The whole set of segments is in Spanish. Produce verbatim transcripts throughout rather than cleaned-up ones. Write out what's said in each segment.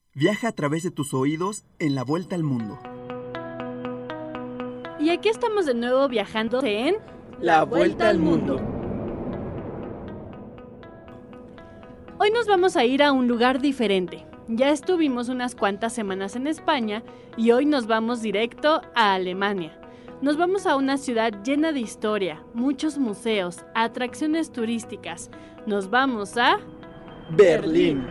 Viaja a través de tus oídos en la vuelta al mundo. Y aquí estamos de nuevo viajando en La Vuelta al Mundo. Hoy nos vamos a ir a un lugar diferente. Ya estuvimos unas cuantas semanas en España y hoy nos vamos directo a Alemania. Nos vamos a una ciudad llena de historia, muchos museos, atracciones turísticas. Nos vamos a... Berlín.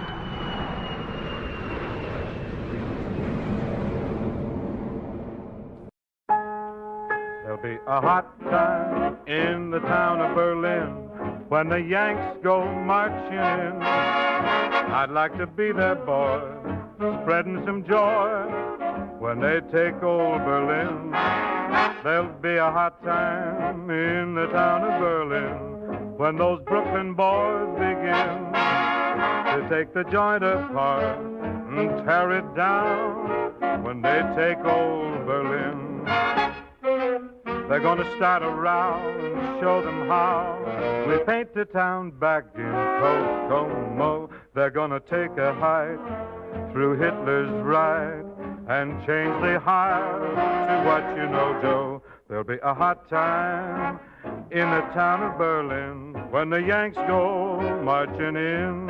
There'll be a hot time in the town of Berlin when the Yanks go marching in. I'd like to be that boy, spreading some joy when they take old Berlin. There'll be a hot time in the town of Berlin when those Brooklyn boys begin to take the joint apart and tear it down when they take old Berlin. They're gonna start a row and show them how we paint the town back in Kokomo. They're gonna take a hike through Hitler's ride and change the high to what you know, Joe. There'll be a hot time in the town of Berlin when the Yanks go marching in.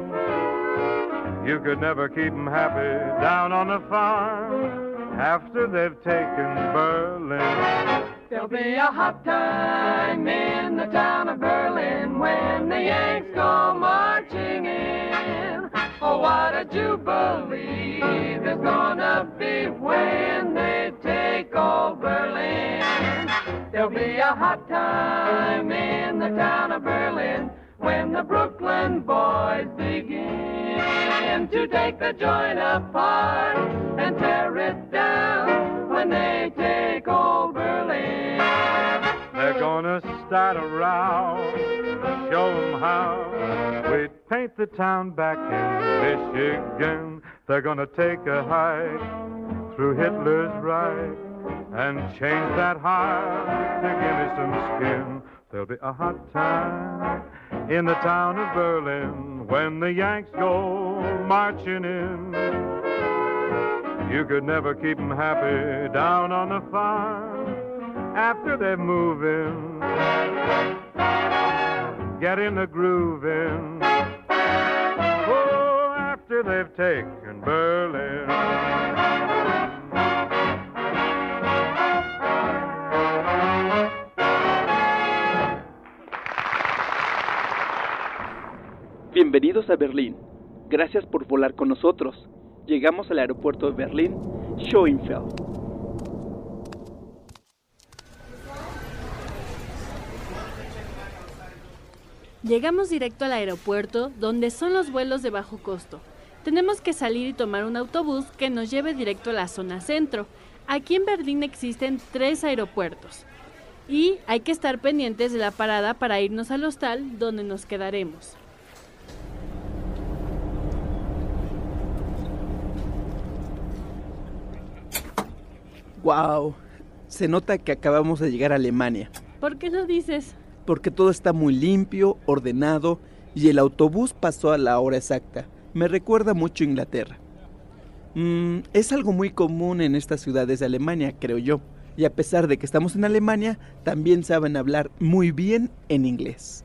You could never keep them happy down on the farm after they've taken Berlin. There'll be a hot time in the town of Berlin when the Yanks go marching in. Oh, what a jubilee there's gonna be when they take old Berlin. There'll be a hot time in the town of Berlin when the Brooklyn boys begin to take the joint apart and tear it down when they take old Berlin. They're gonna start a row, show them how we paint the town back in Michigan. They're gonna take a hike through Hitler's ride and change that hide to give me some skin. There'll be a hot time in the town of Berlin when the Yanks go marching in. You could never keep them happy down on the farm after they move in. Get in the groove in. Oh, after they've taken Berlin. Bienvenidos a Berlín. Gracias por volar con nosotros. Llegamos al aeropuerto de Berlín, Schönefeld. Llegamos directo al aeropuerto, donde son los vuelos de bajo costo. Tenemos que salir y tomar un autobús que nos lleve directo a la zona centro. Aquí en Berlín existen tres aeropuertos. Y hay que estar pendientes de la parada para irnos al hostal donde nos quedaremos. ¡Wow! Se nota que acabamos de llegar a Alemania. ¿Por qué lo dices? Porque todo está muy limpio, ordenado y el autobús pasó a la hora exacta. Me recuerda mucho a Inglaterra. Mm, es algo muy común en estas ciudades de Alemania, creo yo. Y a pesar de que estamos en Alemania, también saben hablar muy bien en inglés.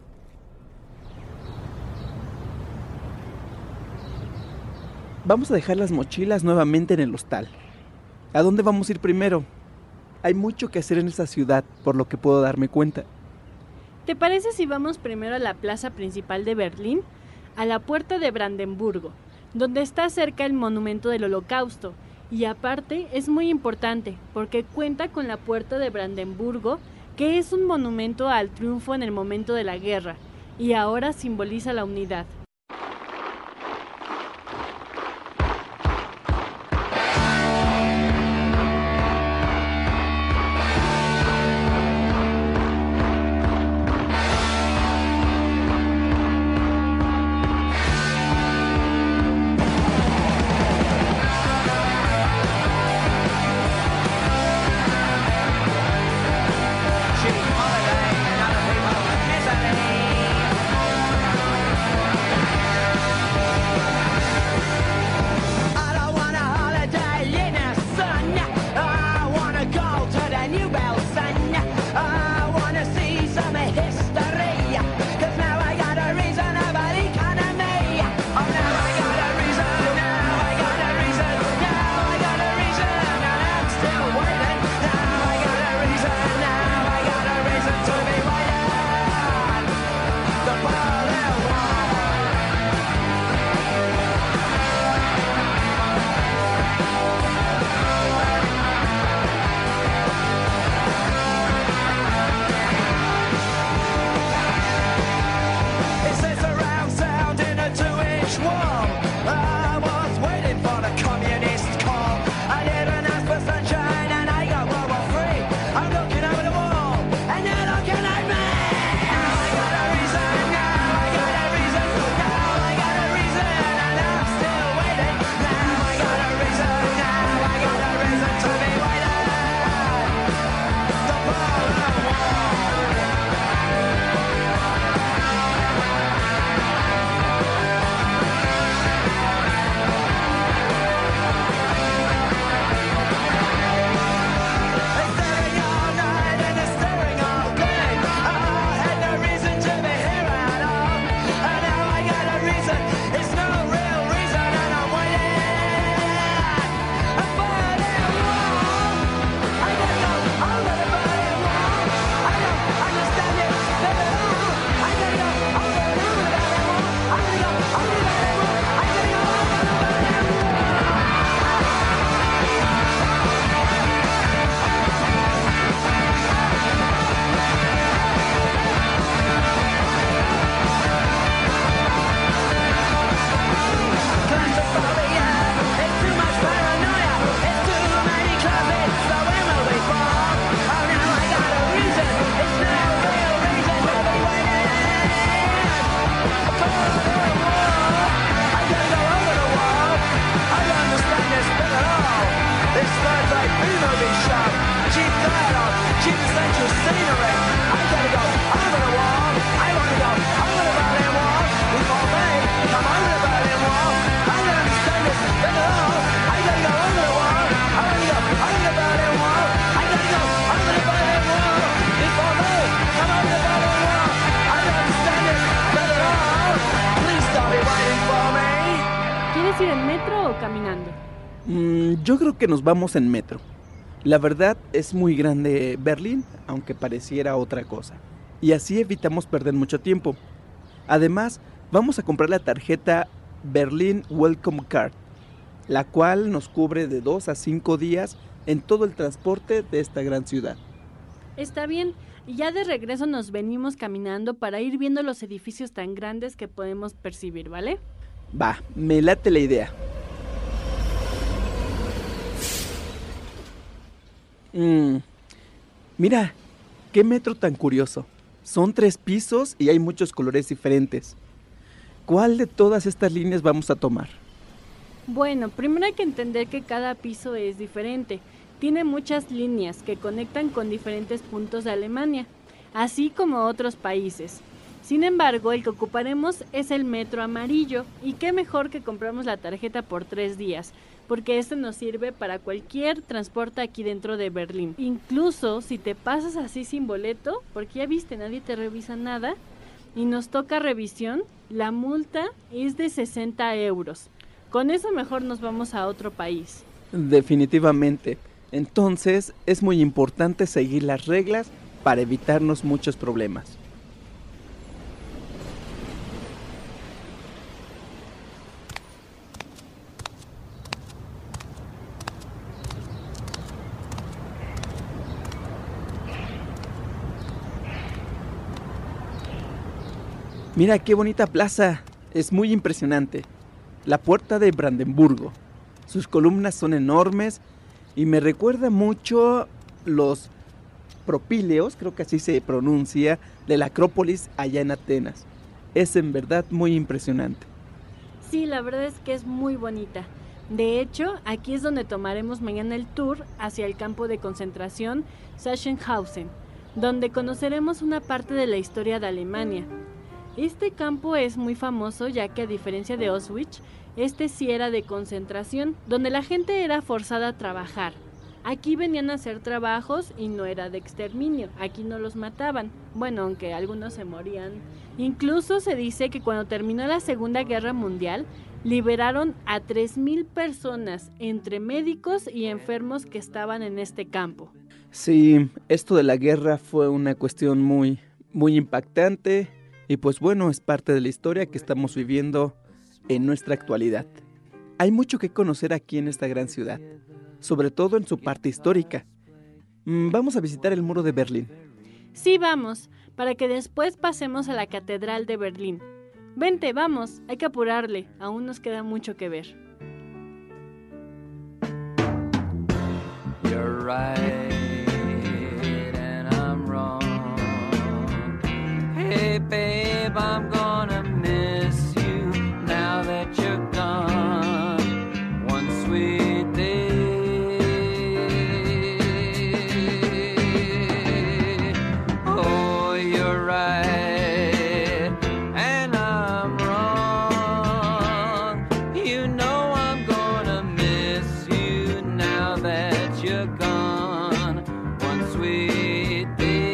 Vamos a dejar las mochilas nuevamente en el hostal. ¿A dónde vamos a ir primero? Hay mucho que hacer en esta ciudad, por lo que puedo darme cuenta. ¿Te parece si vamos primero a la plaza principal de Berlín? A la puerta de Brandenburgo, donde está cerca el monumento del Holocausto. Y aparte es muy importante, porque cuenta con la puerta de Brandenburgo, que es un monumento al triunfo en el momento de la guerra, y ahora simboliza la unidad. scenery. I gotta go over the wall. I wanna go over the Berlin Wall. Before they come over the Berlin Wall. I don't understand this at all. I gotta go over the wall. I wanna go over the Berlin Wall. I gotta go over the Berlin Wall. Before they come over the Berlin Wall. I don't understand this at all. Please don't be waiting for me. ¿Quieres ir en metro o caminando? Mm, yo creo que nos vamos en metro. La verdad es muy grande Berlín, aunque pareciera otra cosa. Y así evitamos perder mucho tiempo. Además, vamos a comprar la tarjeta Berlin Welcome Card, la cual nos cubre de dos a cinco días en todo el transporte de esta gran ciudad. Está bien, y ya de regreso nos venimos caminando para ir viendo los edificios tan grandes que podemos percibir, ¿vale? Va, me late la idea. Mm, mira, qué metro tan curioso. Son tres pisos y hay muchos colores diferentes. ¿Cuál de todas estas líneas vamos a tomar? Bueno, primero hay que entender que cada piso es diferente. Tiene muchas líneas que conectan con diferentes puntos de Alemania, así como otros países. Sin embargo, el que ocuparemos es el metro amarillo, y qué mejor que compramos la tarjeta por tres días, porque este nos sirve para cualquier transporte aquí dentro de Berlín. Incluso si te pasas así sin boleto, porque ya viste, nadie te revisa nada, y nos toca revisión, la multa es de sesenta euros. Con eso mejor nos vamos a otro país. Definitivamente. Entonces, es muy importante seguir las reglas para evitarnos muchos problemas. Mira qué bonita plaza, es muy impresionante. La puerta de Brandenburgo. Sus columnas son enormes y me recuerda mucho los propíleos, creo que así se pronuncia, de la Acrópolis allá en Atenas. Es en verdad muy impresionante. Sí, la verdad es que es muy bonita. De hecho, aquí es donde tomaremos mañana el tour hacia el campo de concentración Sachsenhausen, donde conoceremos una parte de la historia de Alemania. Este campo es muy famoso ya que a diferencia de Auschwitz, este sí era de concentración, donde la gente era forzada a trabajar. Aquí venían a hacer trabajos y no era de exterminio, aquí no los mataban, bueno, aunque algunos se morían. Incluso se dice que cuando terminó la Segunda Guerra Mundial, liberaron a tres mil personas, entre médicos y enfermos que estaban en este campo. Sí, esto de la guerra fue una cuestión muy, muy impactante. Y pues bueno, es parte de la historia que estamos viviendo en nuestra actualidad. Hay mucho que conocer aquí en esta gran ciudad, sobre todo en su parte histórica. Vamos a visitar el muro de Berlín. Sí, vamos, para que después pasemos a la Catedral de Berlín. Vente, vamos, hay que apurarle, aún nos queda mucho que ver. You're right and I'm wrong. Hey babe, I'm gonna miss you now that you're gone. One sweet day. Oh, you're right and I'm wrong. You know I'm gonna miss you now that you're gone. One sweet day.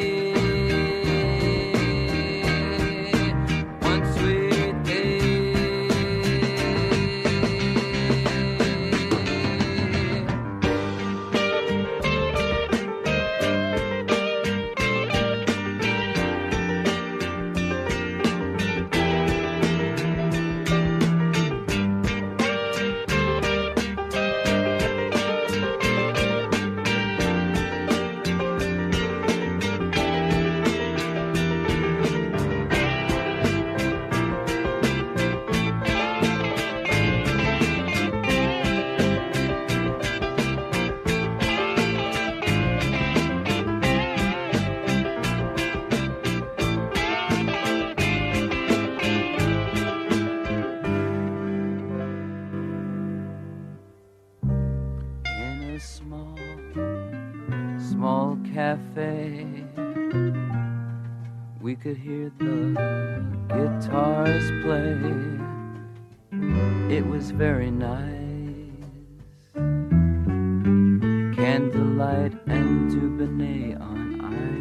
Small, small cafe We could hear the guitars play. It was very nice. Candlelight and Dubonnet on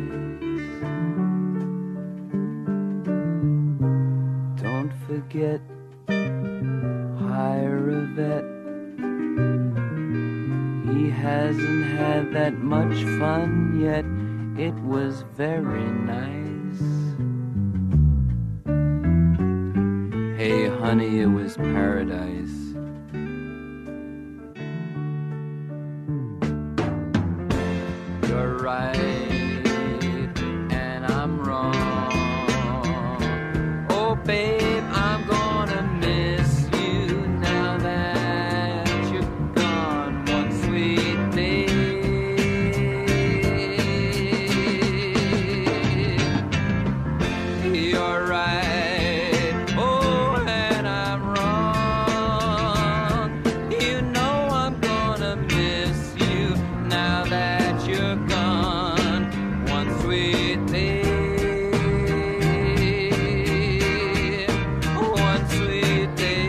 ice. Don't forget Hyravet. He hasn't had that much fun yet. It was very nice. Hey honey, it was paradise. You're right and I'm wrong. Oh babe, I'm gonna miss you now that you're gone one sweet day. You're right, oh and I'm wrong. You know I'm gonna miss you now that you're gone one sweet day. One sweet day.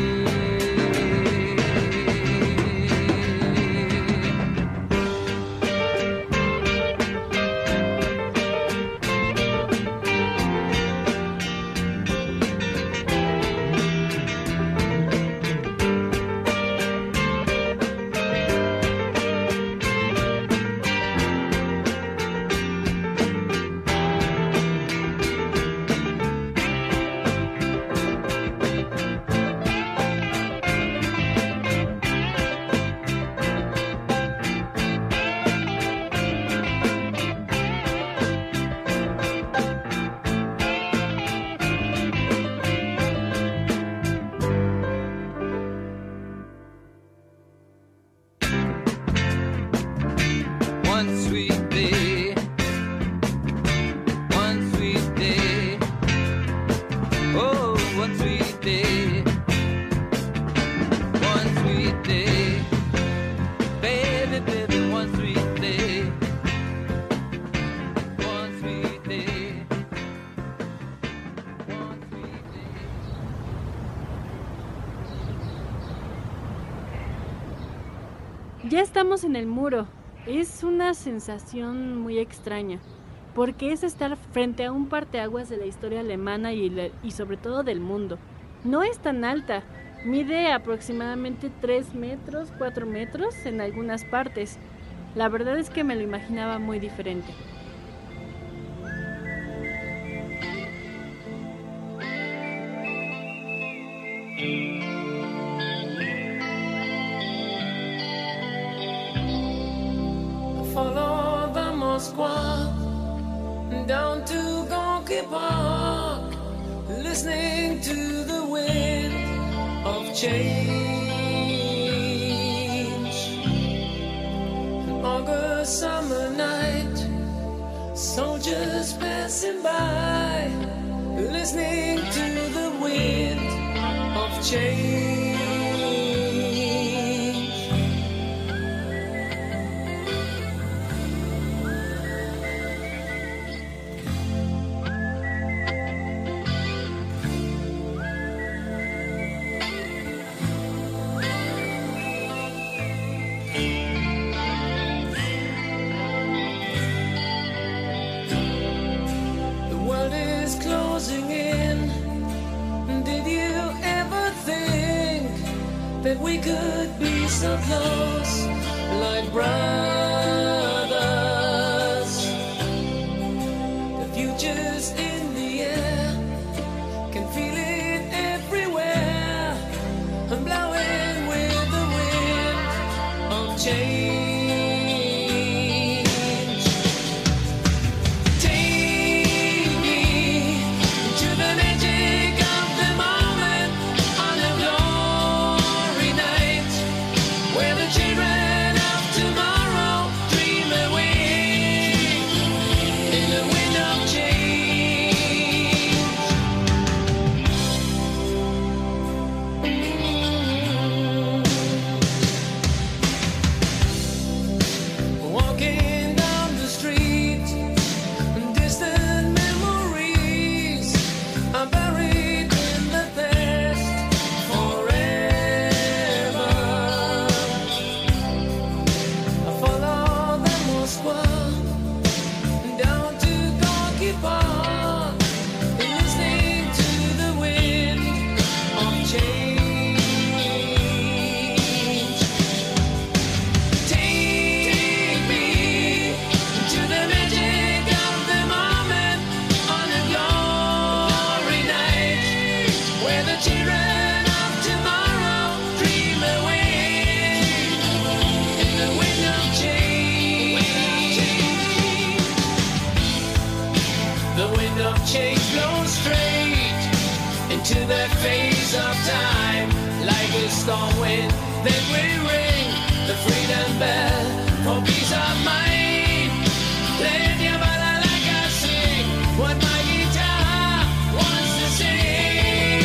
One sweet day, one sweet day, oh, one sweet day, one sweet day, baby, baby, one sweet day, one sweet day, one sweet day. Ya estamos en el muro. Es una sensación muy extraña, porque es estar frente a un parteaguas de la historia alemana y, la- y sobre todo del mundo. No es tan alta, mide aproximadamente tres metros, cuatro metros en algunas partes. La verdad es que me lo imaginaba muy diferente. Follow the Moskwa down to Gorky Park, listening to the wind of change. An August summer night, soldiers passing by, listening to the wind of change. The world is closing in. Did you ever think that we could be so close, like brothers? The future's in the air, can feel it everywhere. I'm blowing with the wind of change. Take me to the magic of the moment on a glory night, where the children of tomorrow dream away in the wind of change. storm wind. Then we ring the freedom bell for peace of mind. Let your body like I sing what my guitar wants to sing.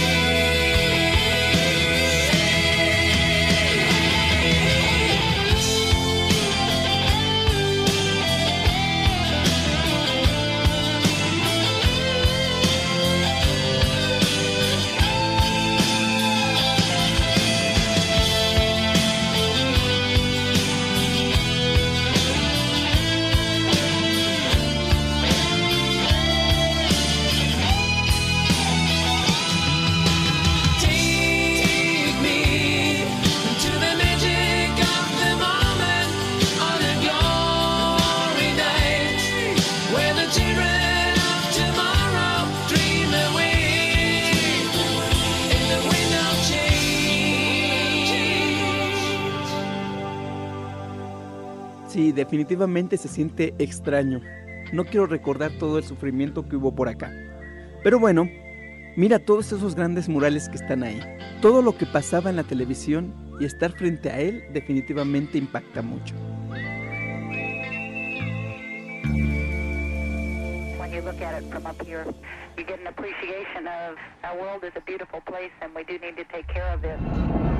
Sí, definitivamente se siente extraño. No quiero recordar todo el sufrimiento que hubo por acá. Pero bueno, mira todos esos grandes murales que están ahí. Todo lo que pasaba en la televisión y estar frente a él definitivamente impacta mucho. When you look at it from up here, you get an appreciation of our world is a beautiful place and we do need to take care of it.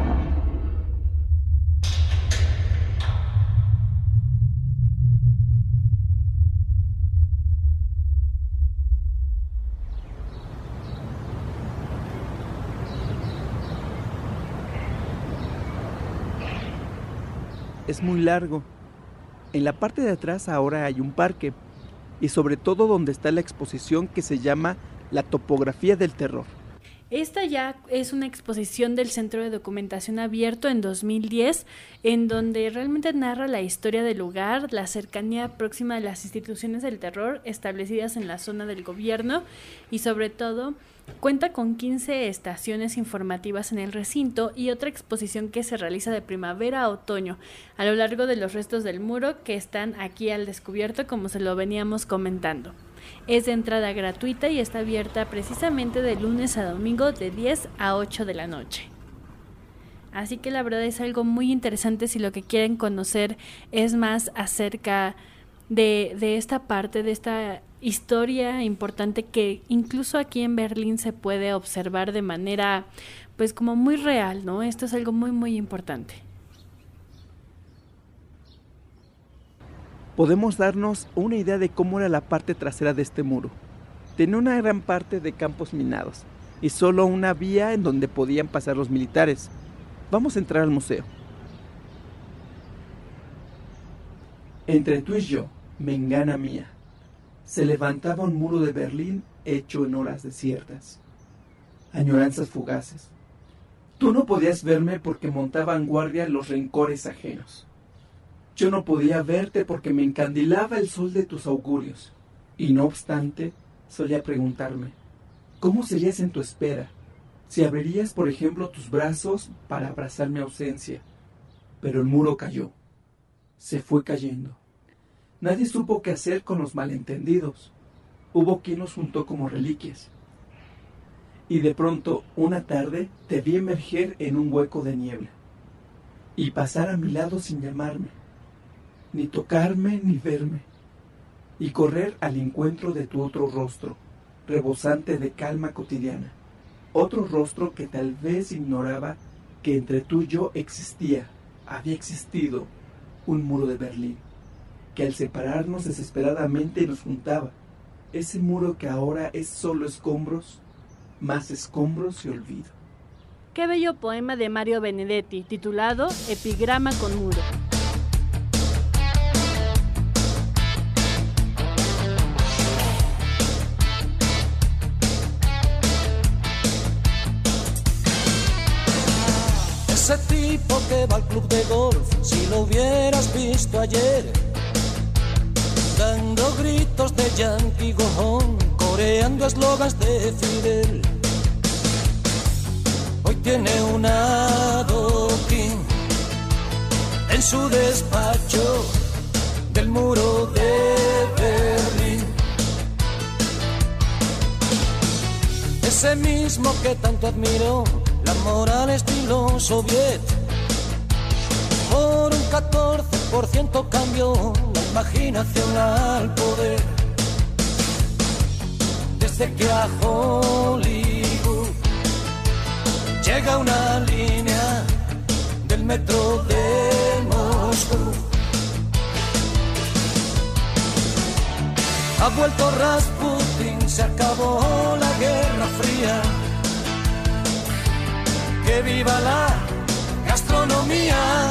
Es muy largo. En la parte de atrás ahora hay un parque y sobre todo donde está la exposición que se llama La Topografía del Terror. Esta ya es una exposición del Centro de Documentación Abierto en dos mil diez, en donde realmente narra la historia del lugar, la cercanía próxima de las instituciones del terror establecidas en la zona del gobierno y sobre todo cuenta con quince estaciones informativas en el recinto y otra exposición que se realiza de primavera a otoño a lo largo de los restos del muro que están aquí al descubierto, como se lo veníamos comentando. Es de entrada gratuita y está abierta precisamente de lunes a domingo de diez a ocho de la noche. Así que la verdad es algo muy interesante si lo que quieren conocer es más acerca de, de esta parte, de esta historia importante que incluso aquí en Berlín se puede observar de manera pues como muy real, ¿no? Esto es algo muy muy importante. Podemos darnos una idea de cómo era la parte trasera de este muro. Tenía una gran parte de campos minados y solo una vía en donde podían pasar los militares. Vamos a entrar al museo. Entre tú y yo, mengana mía, se levantaba un muro de Berlín hecho en horas desiertas. Añoranzas fugaces. Tú no podías verme porque montaban guardia los rencores ajenos. Yo no podía verte porque me encandilaba el sol de tus augurios. Y no obstante, solía preguntarme, ¿cómo serías en tu espera? Si abrirías, por ejemplo, tus brazos para abrazar mi ausencia. Pero el muro cayó. Se fue cayendo. Nadie supo qué hacer con los malentendidos. Hubo quien los juntó como reliquias. Y de pronto, una tarde, te vi emerger en un hueco de niebla. Y pasar a mi lado sin llamarme. Ni tocarme ni verme, y correr al encuentro de tu otro rostro, rebosante de calma cotidiana, otro rostro que tal vez ignoraba que entre tú y yo existía, había existido, un muro de Berlín, que al separarnos desesperadamente nos juntaba, ese muro que ahora es solo escombros, más escombros y olvido. Qué bello poema de Mario Benedetti, titulado Epigrama con muro. Ese tipo que va al club de golf, si lo hubieras visto ayer, dando gritos de Yankee Go Home, coreando eslogans de Fidel. Hoy tiene un adoquín en su despacho del muro de Berlín. Ese mismo que tanto admiró la moral estilo soviet. Por un catorce por ciento cambió la imaginación al poder. Desde que a Hollywood llega una línea del metro de Moscú, ha vuelto Rasputin, se acabó la Guerra Fría. Que viva la gastronomía.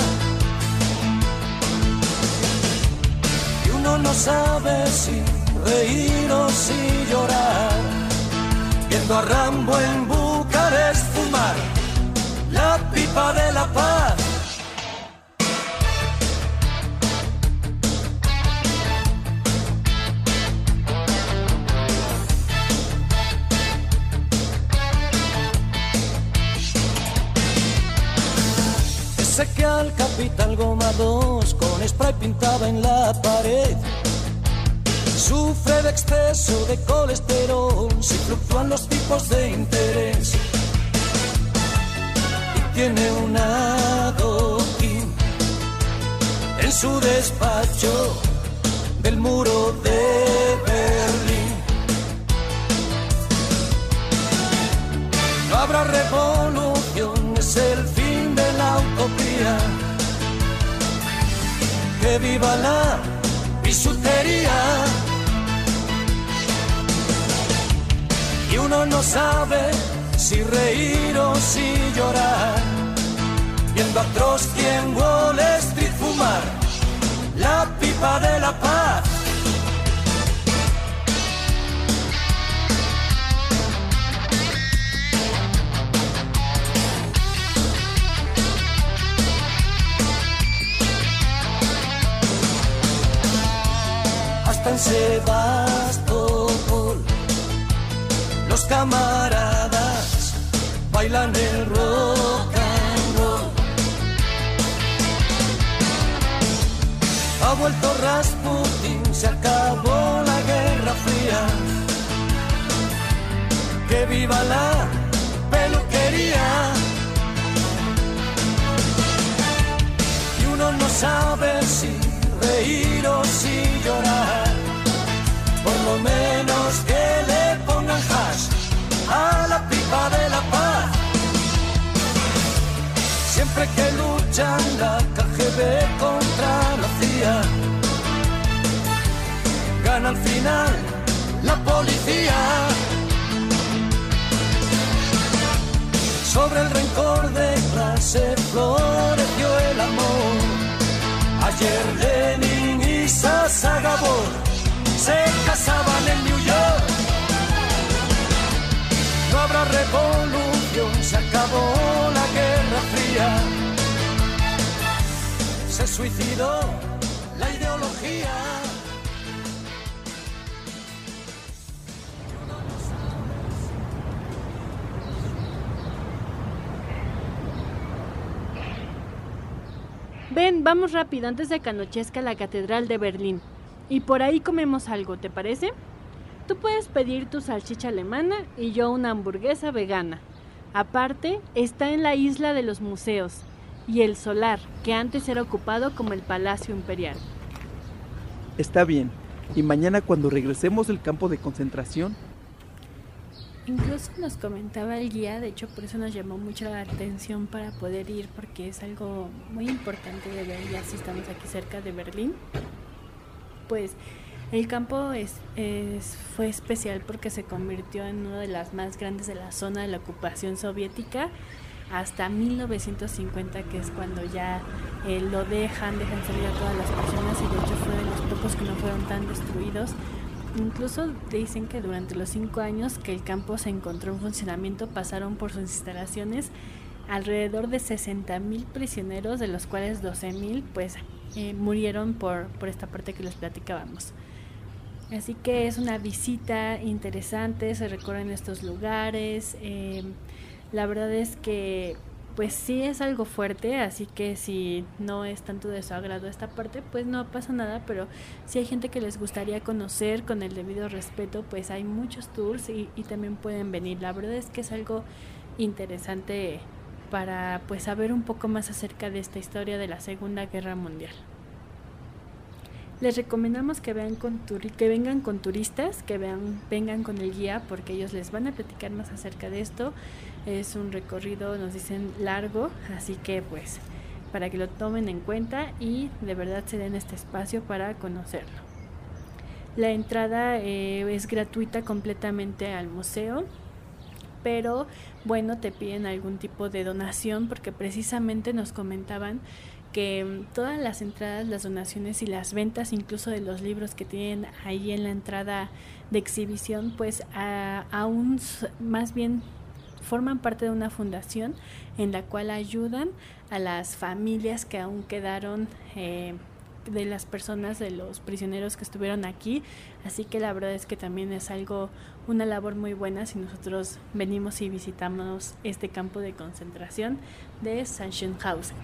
Y uno no sabe si reír o si llorar, viendo a Rambo en Bucarest fumar la pipa de la paz. Sé que al Capital Goma dos con spray pintaba en la pared. Sufre de exceso de colesterol si fluctúan los tipos de interés. Y tiene un adoquín en su despacho del muro de Berlín. No habrá revolución, es el fin de la utopía. Que viva la bisutería. Y uno no sabe si reír o si llorar, viendo a Trotsky en Wall Street fumar la pipa de la paz. Hasta en Sebastopol los camaradas bailan el rock and roll. Ha vuelto Rasputin, se acabó la Guerra Fría. Que viva la peluquería. Y uno no sabe si reír o si llorar, por lo menos que le pongan hash a la pipa de la paz. Siempre que luchan la K G B contra la C I A, gana al final la policía. Sobre el rencor de clase floreció el amor. Ayer Lenin y Sasa Gabor se casaban en New York. No habrá revolución, se acabó la Guerra Fría. Se suicidó la ideología. Ven, vamos rápido antes de que anochezca la Catedral de Berlín. Y por ahí comemos algo, ¿te parece? Tú puedes pedir tu salchicha alemana y yo una hamburguesa vegana. Aparte, está en la isla de los museos y el solar, que antes era ocupado como el Palacio Imperial. Está bien. ¿Y mañana cuando regresemos del campo de concentración? Incluso nos comentaba el guía, de hecho por eso nos llamó mucho la atención para poder ir, porque es algo muy importante de ver ya si estamos aquí cerca de Berlín. Pues el campo es, es, fue especial porque se convirtió en una de las más grandes de la zona de la ocupación soviética hasta mil novecientos cincuenta, que es cuando ya eh, lo dejan, dejan salir a todas las personas, y de hecho fue de los pocos que no fueron tan destruidos. Incluso dicen que durante los cinco años que el campo se encontró en funcionamiento pasaron por sus instalaciones alrededor de sesenta mil prisioneros, de los cuales doce mil pues eh, murieron por, por esta parte que les platicábamos. Así que es una visita interesante, se recorren estos lugares. Eh, la verdad es que pues sí es algo fuerte, así que si no es tanto de su agrado esta parte, pues no pasa nada, pero si hay gente que les gustaría conocer con el debido respeto, pues hay muchos tours y, y también pueden venir. La verdad es que es algo interesante para pues saber un poco más acerca de esta historia de la Segunda Guerra Mundial. Les recomendamos que vean con turi- que vengan con turistas, que vean, vengan con el guía, porque ellos les van a platicar más acerca de esto. Es un recorrido, nos dicen, largo, así que pues para que lo tomen en cuenta y de verdad se den este espacio para conocerlo. La entrada eh, es gratuita completamente al museo, pero bueno, te piden algún tipo de donación, porque precisamente nos comentaban que todas las entradas, las donaciones y las ventas incluso de los libros que tienen ahí en la entrada de exhibición, pues a, aún más bien forman parte de una fundación en la cual ayudan a las familias que aún quedaron eh, de las personas, de los prisioneros que estuvieron aquí, así que la verdad es que también es algo, una labor muy buena si nosotros venimos y visitamos este campo de concentración de Sachsenhausen.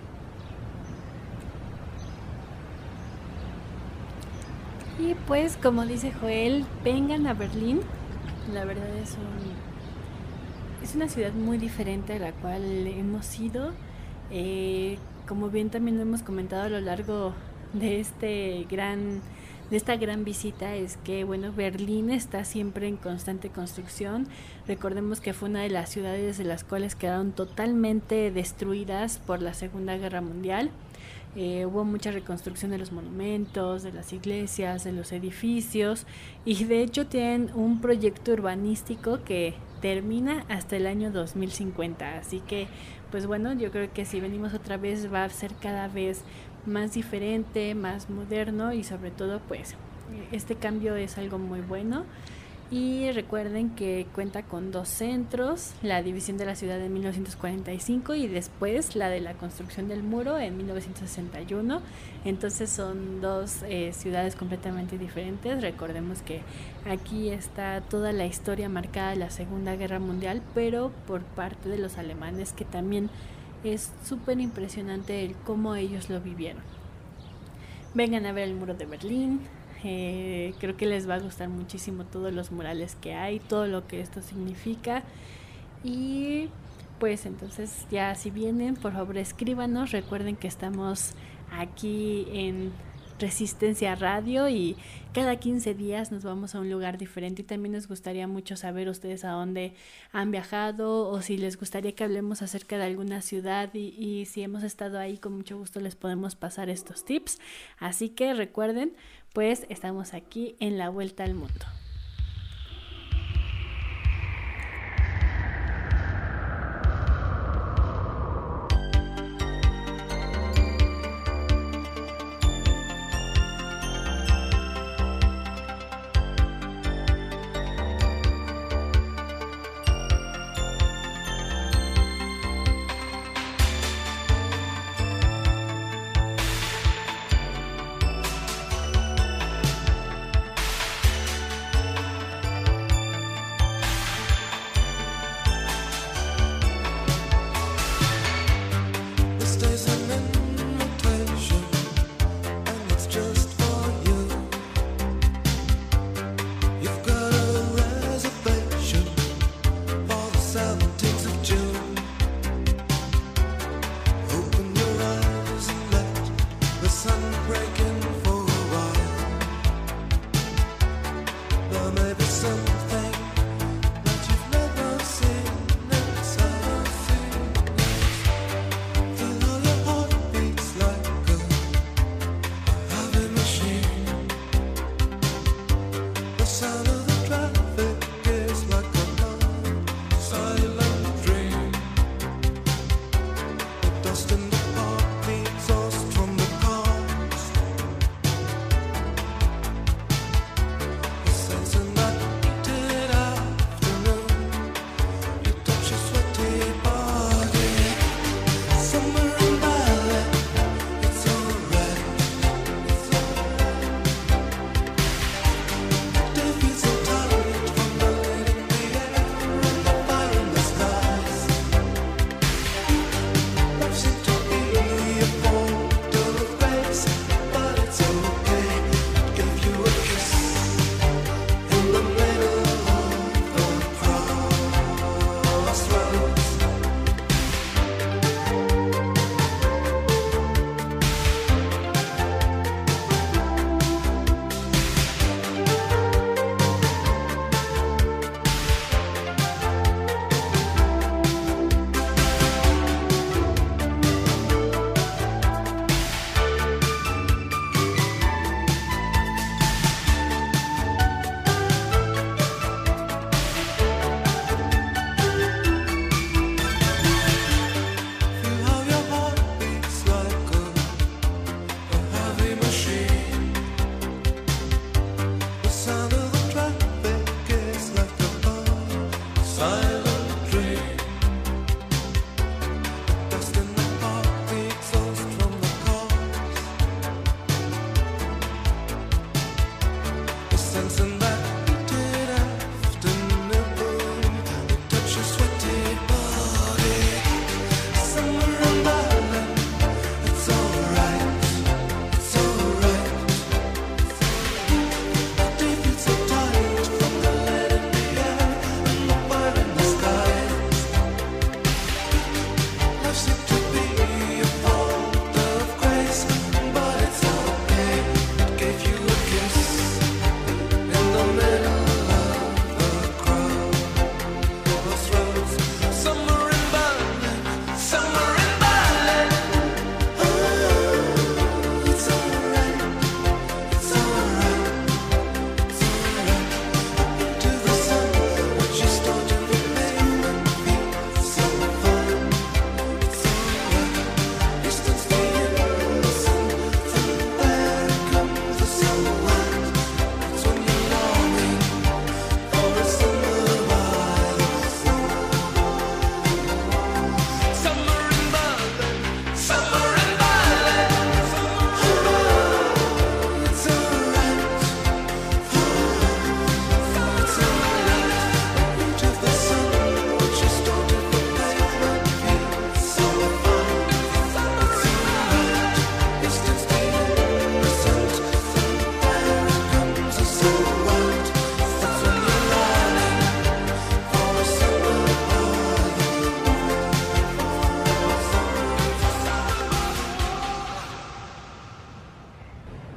Y pues como dice Joel, vengan a Berlín, la verdad es un, es una ciudad muy diferente a la cual hemos ido, eh, como bien también lo hemos comentado a lo largo de este gran de esta gran visita, es que bueno, Berlín está siempre en constante construcción. Recordemos que fue una de las ciudades de las cuales quedaron totalmente destruidas por la Segunda Guerra Mundial. Eh, hubo mucha reconstrucción de los monumentos, de las iglesias, de los edificios, y de hecho tienen un proyecto urbanístico que termina hasta el año dos mil cincuenta, así que pues bueno, yo creo que si venimos otra vez va a ser cada vez más diferente, más moderno, y sobre todo pues este cambio es algo muy bueno. Y recuerden que cuenta con dos centros, la división de la ciudad en mil novecientos cuarenta y cinco y después la de la construcción del muro en mil novecientos sesenta y uno. Entonces son dos eh, ciudades completamente diferentes. Recordemos que aquí está toda la historia marcada de la Segunda Guerra Mundial, pero por parte de los alemanes, que también es súper impresionante el cómo ellos lo vivieron. Vengan a ver el muro de Berlín. Eh, creo que les va a gustar muchísimo todos los murales que hay, todo lo que esto significa. Y pues entonces ya si vienen, por favor escríbanos. Recuerden que estamos aquí en Resistencia Radio y cada quince días nos vamos a un lugar diferente, y también nos gustaría mucho saber ustedes a dónde han viajado, o si les gustaría que hablemos acerca de alguna ciudad, y, y si hemos estado ahí, con mucho gusto les podemos pasar estos tips. Así que recuerden, pues estamos aquí en La Vuelta al Mundo.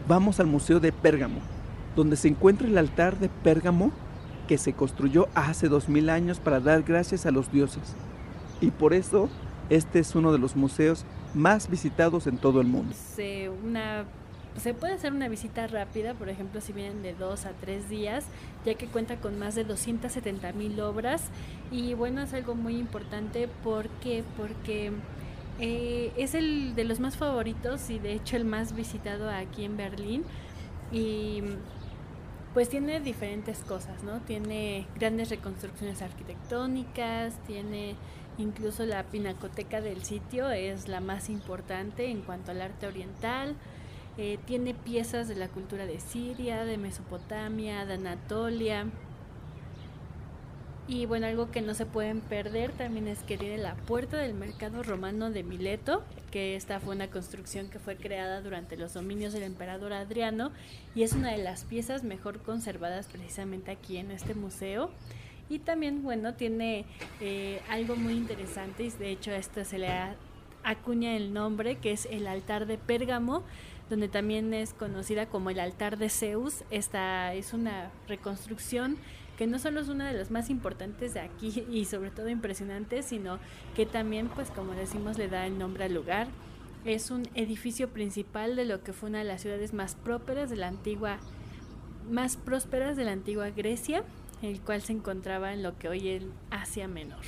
vamos al Museo de Pérgamo, donde se encuentra el altar de Pérgamo que se construyó hace dos mil años para dar gracias a los dioses. Y por eso este es uno de los museos más visitados en todo el mundo. Se, una, se puede hacer una visita rápida, por ejemplo, si vienen de dos a tres días, ya que cuenta con más de doscientas setenta mil obras. Y bueno, es algo muy importante. ¿Por qué? Porque eh, es el de los más favoritos y de hecho el más visitado aquí en Berlín. Y pues tiene diferentes cosas, ¿no? Tiene grandes reconstrucciones arquitectónicas, tiene incluso la pinacoteca del sitio, es la más importante en cuanto al arte oriental. Eh, tiene piezas de la cultura de Siria, de Mesopotamia, de Anatolia. Y bueno, algo que no se pueden perder también es que tiene la puerta del mercado romano de Mileto, que esta fue una construcción que fue creada durante los dominios del emperador Adriano y es una de las piezas mejor conservadas precisamente aquí en este museo. Y también, bueno, tiene eh, algo muy interesante, y de hecho a esto se le acuña el nombre, que es el altar de Pérgamo, donde también es conocida como el altar de Zeus. Esta es una reconstrucción que no solo es una de las más importantes de aquí y sobre todo impresionantes, sino que también, pues como decimos, le da el nombre al lugar. Es un edificio principal de lo que fue una de las ciudades más prósperas de la antigua, más prósperas de la antigua Grecia, el cual se encontraba en lo que hoy es Asia Menor.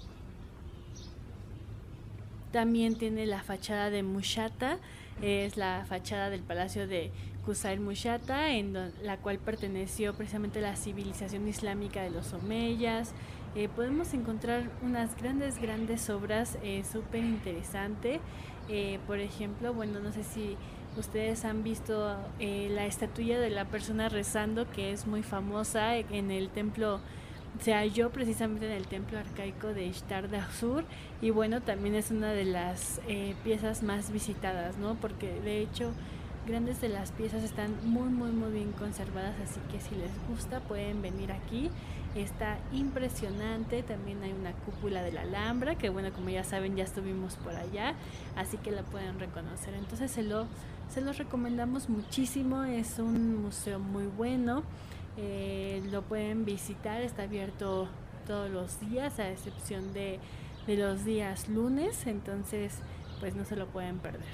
También tiene la fachada de Mushata, es la fachada del palacio de Qusay Mushata, en don, la cual perteneció precisamente a la civilización islámica de los omeyas. Eh, podemos encontrar unas grandes, grandes obras eh, súper interesantes. Eh, por ejemplo, bueno, no sé si ustedes han visto eh, la estatuilla de la persona rezando, que es muy famosa en el templo. Se halló precisamente en el templo arcaico de Ishtar de Assur y bueno, también es una de las eh, piezas más visitadas, ¿no? Porque de hecho grandes de las piezas están muy muy muy bien conservadas, así que si les gusta pueden venir aquí. Está impresionante. También hay una cúpula de la Alhambra, que bueno, como ya saben, ya estuvimos por allá, así que la pueden reconocer. Entonces se lo se los recomendamos muchísimo. Es un museo muy bueno. Eh, lo pueden visitar, está abierto todos los días a excepción de, de los días lunes, entonces pues no se lo pueden perder.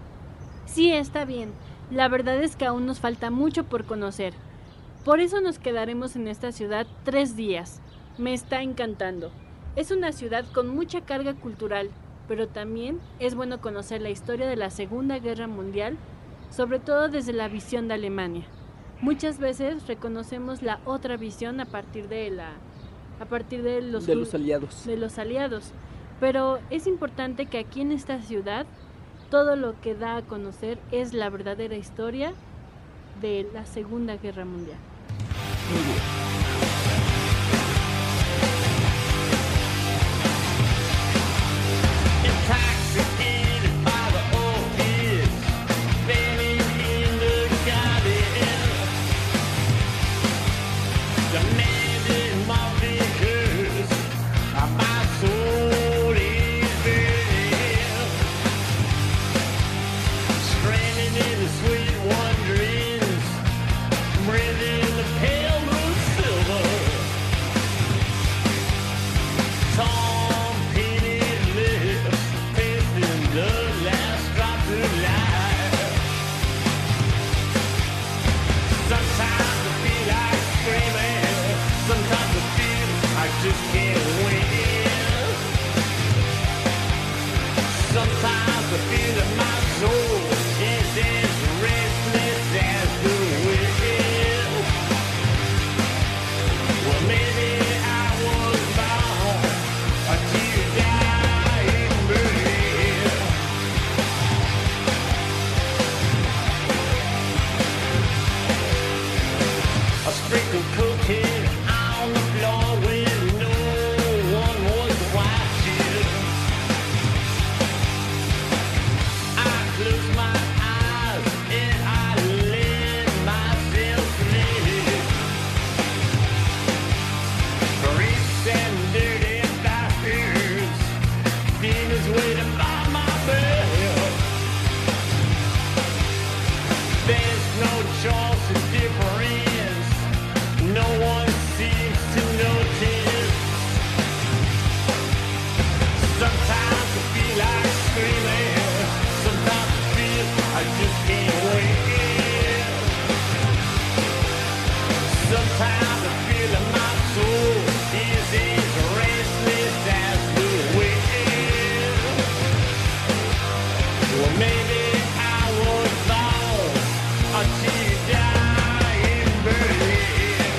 Sí, está bien. La verdad es que aún nos falta mucho por conocer. Por eso nos quedaremos en esta ciudad tres días. Me está encantando. Es una ciudad con mucha carga cultural, pero también es bueno conocer la historia de la Segunda Guerra Mundial, sobre todo desde la visión de Alemania. Muchas veces reconocemos la otra visión a partir de la a partir de los de los aliados. De los aliados. Pero es importante que aquí en esta ciudad todo lo que da a conocer es la verdadera historia de la Segunda Guerra Mundial. Muy bien. Stranded in the sweet wondrings, breathing the pale moon can't wait. Sometimes I feel that my soul is as restless as the wind. Well, maybe I was born until you die in Berlin.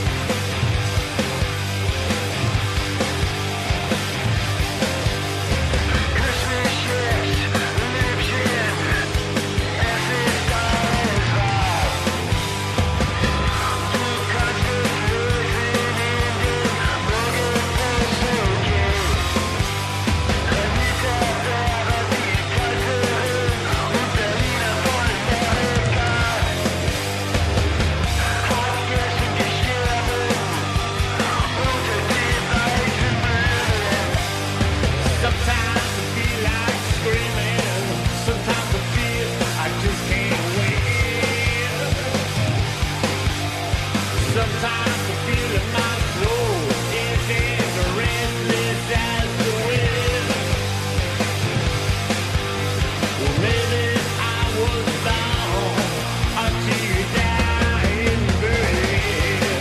Christmas ships, lips in, as it dies off. Two countries losing Indian, broken Pacific. And we sat there at these countries, with the leader for America. Hot gas and disturbing, with the device and burning. Sometimes I feel like screaming, sometimes I feel I just can't wait. Sometimes I feel that my soul is as restless as the wind. Well, maybe I was born until you die in Berlin.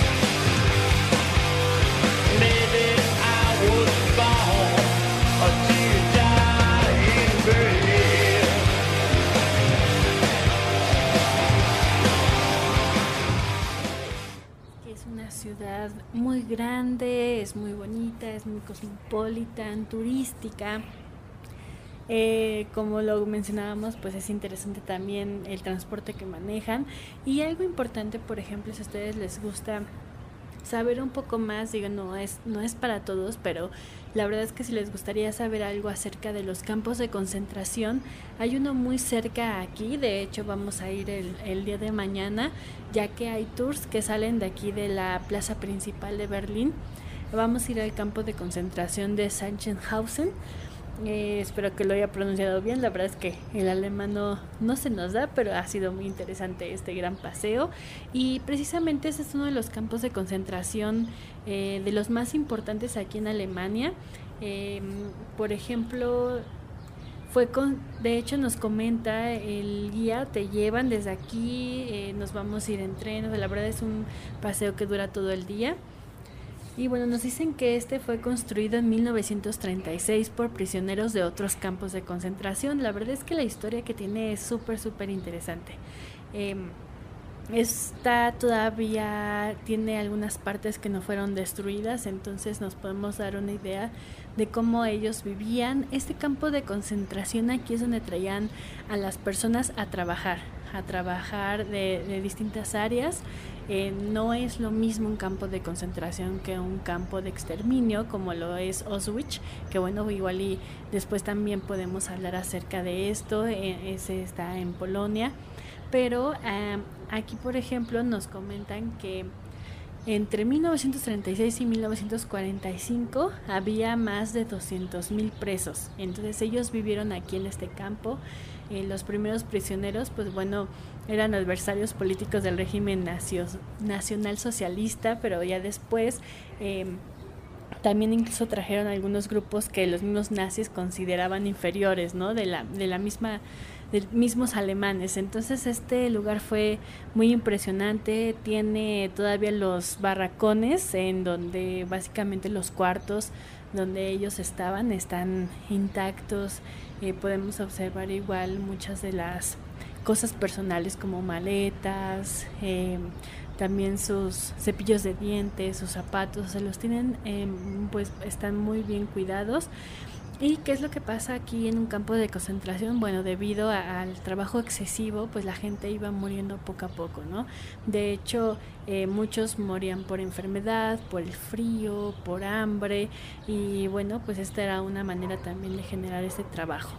Maybe I was born until you die in Berlin. Que es una ciudad muy grande, es muy bonita, es muy cosmopolita, turística. Eh, como lo mencionábamos, pues es interesante también el transporte que manejan. Y algo importante, por ejemplo, si a ustedes les gusta saber un poco más, digo, no es, no es para todos, pero la verdad es que si les gustaría saber algo acerca de los campos de concentración, hay uno muy cerca aquí. De hecho vamos a ir el, el día de mañana, ya que hay tours que salen de aquí de la plaza principal de Berlín. Vamos a ir al campo de concentración de Sachsenhausen. Eh, espero que lo haya pronunciado bien. La verdad es que el alemán no, no se nos da, pero ha sido muy interesante este gran paseo. Y precisamente ese es uno de los campos de concentración eh, de los más importantes aquí en Alemania. Eh, por ejemplo, fue con, de hecho nos comenta el guía, te llevan desde aquí, eh, nos vamos a ir en tren. La verdad es un paseo que dura todo el día. Y bueno, nos dicen que este fue construido en mil novecientos treinta y seis por prisioneros de otros campos de concentración. La verdad es que la historia que tiene es súper, súper interesante. Eh, Esta todavía tiene algunas partes que no fueron destruidas, entonces nos podemos dar una idea de cómo ellos vivían. Este campo de concentración aquí es donde traían a las personas a trabajar, a trabajar de, de distintas áreas. Eh, no es lo mismo un campo de concentración que un campo de exterminio como lo es Auschwitz, que bueno, igual y después también podemos hablar acerca de esto. Eh, ese está en Polonia, pero eh, aquí por ejemplo nos comentan que entre mil novecientos treinta y seis y mil novecientos cuarenta y cinco había más de doscientos mil presos. Entonces ellos vivieron aquí en este campo. Eh, los primeros prisioneros, pues bueno, eran adversarios políticos del régimen nacio, nacional socialista, pero ya después eh, también incluso trajeron algunos grupos que los mismos nazis consideraban inferiores, ¿no? De la, de la misma, de mismos alemanes. Entonces este lugar fue muy impresionante. Tiene todavía los barracones en donde básicamente los cuartos donde ellos estaban están intactos. Eh, podemos observar igual muchas de las cosas personales como maletas, eh, también sus cepillos de dientes, sus zapatos, se los tienen, eh, pues están muy bien cuidados. ¿Y qué es lo que pasa aquí en un campo de concentración? Bueno, debido a, al trabajo excesivo, pues la gente iba muriendo poco a poco, ¿no? De hecho, eh, muchos morían por enfermedad, por el frío, por hambre, y bueno, pues esta era una manera también de generar ese trabajo.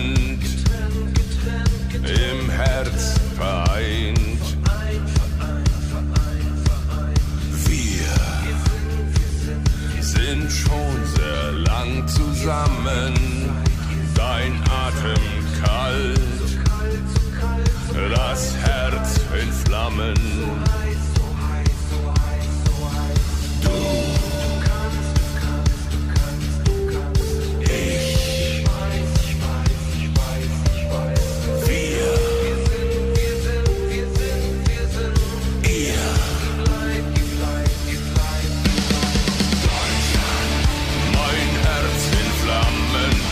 getrennt, im Herz vereint. Wir sind schon sehr lang zusammen, dein Atem kalt, das Herz in Flammen. Mein Herz in Flammen.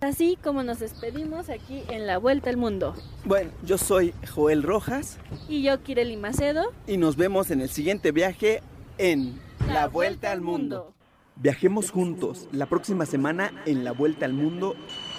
Así como nos despedimos aquí en La Vuelta al Mundo. Bueno, yo soy Joel Rojas. Y yo, Kireli Macedo. Y nos vemos en el siguiente viaje en La, La Vuelta al Mundo. Viajemos juntos la próxima semana en La Vuelta al Mundo